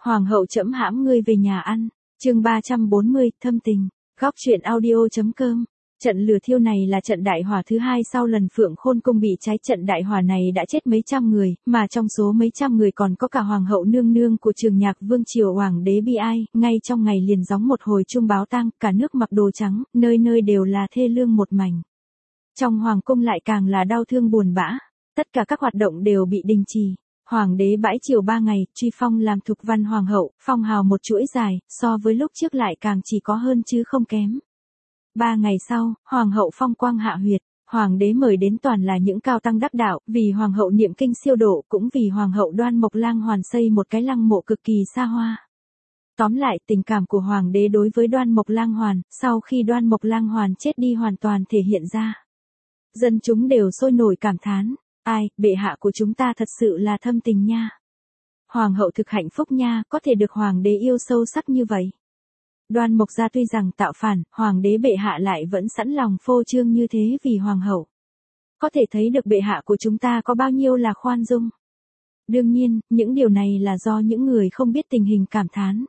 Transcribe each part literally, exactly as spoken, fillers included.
Hoàng hậu trẫm hãm ngươi về nhà ăn. Chương ba trăm bốn mươi, thâm tình. Góc truyện audio.com. Trận lửa thiêu này là trận đại hỏa thứ hai sau lần Phượng Khôn cung bị cháy. Trận đại hỏa này đã chết mấy trăm người, mà trong số mấy trăm người còn có cả hoàng hậu nương nương của Trường Nhạc vương triều hoàng đế Bi Ai. Ngay trong ngày liền gióng một hồi chuông báo tang, cả nước mặc đồ trắng, nơi nơi đều là thê lương một mảnh. Trong hoàng cung lại càng là đau thương buồn bã, tất cả các hoạt động đều bị đình trì. Hoàng đế bãi triều ba ngày, truy phong làm thục văn hoàng hậu, phong hào một chuỗi dài, so với lúc trước lại càng chỉ có hơn chứ không kém. Ba ngày sau, hoàng hậu phong quang hạ huyệt, hoàng đế mời đến toàn là những cao tăng đắc đạo, vì hoàng hậu niệm kinh siêu độ, cũng vì hoàng hậu Đoan Mộc Lang Hoàn xây một cái lăng mộ cực kỳ xa hoa. Tóm lại, tình cảm của hoàng đế đối với Đoan Mộc Lang Hoàn, sau khi Đoan Mộc Lang Hoàn chết đi hoàn toàn thể hiện ra. Dân chúng đều sôi nổi cảm thán, ai, bệ hạ của chúng ta thật sự là thâm tình nha. Hoàng hậu thực hạnh phúc nha, có thể được hoàng đế yêu sâu sắc như vậy. Đoan Mộc gia tuy rằng tạo phản, hoàng đế bệ hạ lại vẫn sẵn lòng phô trương như thế vì hoàng hậu. Có thể thấy được bệ hạ của chúng ta có bao nhiêu là khoan dung. Đương nhiên, những điều này là do những người không biết tình hình cảm thán.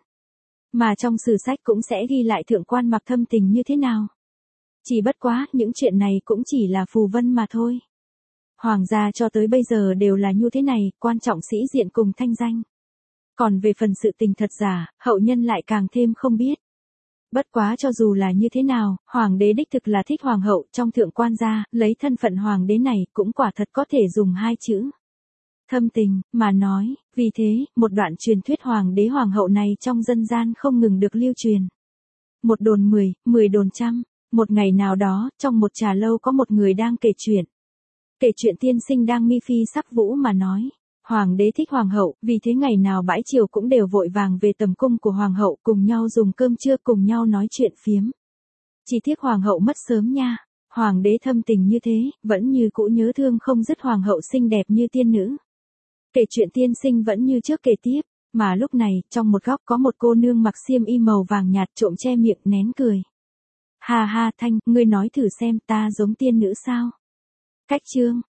Mà trong sử sách cũng sẽ ghi lại thượng quan Mặc thâm tình như thế nào. Chỉ bất quá, những chuyện này cũng chỉ là phù vân mà thôi. Hoàng gia cho tới bây giờ đều là như thế này, quan trọng sĩ diện cùng thanh danh. Còn về phần sự tình thật giả, hậu nhân lại càng thêm không biết. Bất quá cho dù là như thế nào, hoàng đế đích thực là thích hoàng hậu, trong thượng quan gia, lấy thân phận hoàng đế này cũng quả thật có thể dùng hai chữ. Thâm tình, mà nói, vì thế, một đoạn truyền thuyết hoàng đế hoàng hậu này trong dân gian không ngừng được lưu truyền. Một đồn mười, mười đồn trăm, một ngày nào đó, trong một trà lâu có một người đang kể chuyện. Kể chuyện tiên sinh đang mi phi sắc vũ mà nói. Hoàng đế thích hoàng hậu, vì thế ngày nào bãi triều cũng đều vội vàng về tầm cung của hoàng hậu, cùng nhau dùng cơm trưa, cùng nhau nói chuyện phiếm. Chỉ tiếc hoàng hậu mất sớm nha. Hoàng đế thâm tình như thế, vẫn như cũ nhớ thương không dứt hoàng hậu xinh đẹp như tiên nữ. Kể chuyện tiên sinh vẫn như trước kể tiếp, mà lúc này, trong một góc có một cô nương mặc xiêm y màu vàng nhạt trộm che miệng nén cười. Ha ha Thanh, ngươi nói thử xem ta giống tiên nữ sao? Cách chương,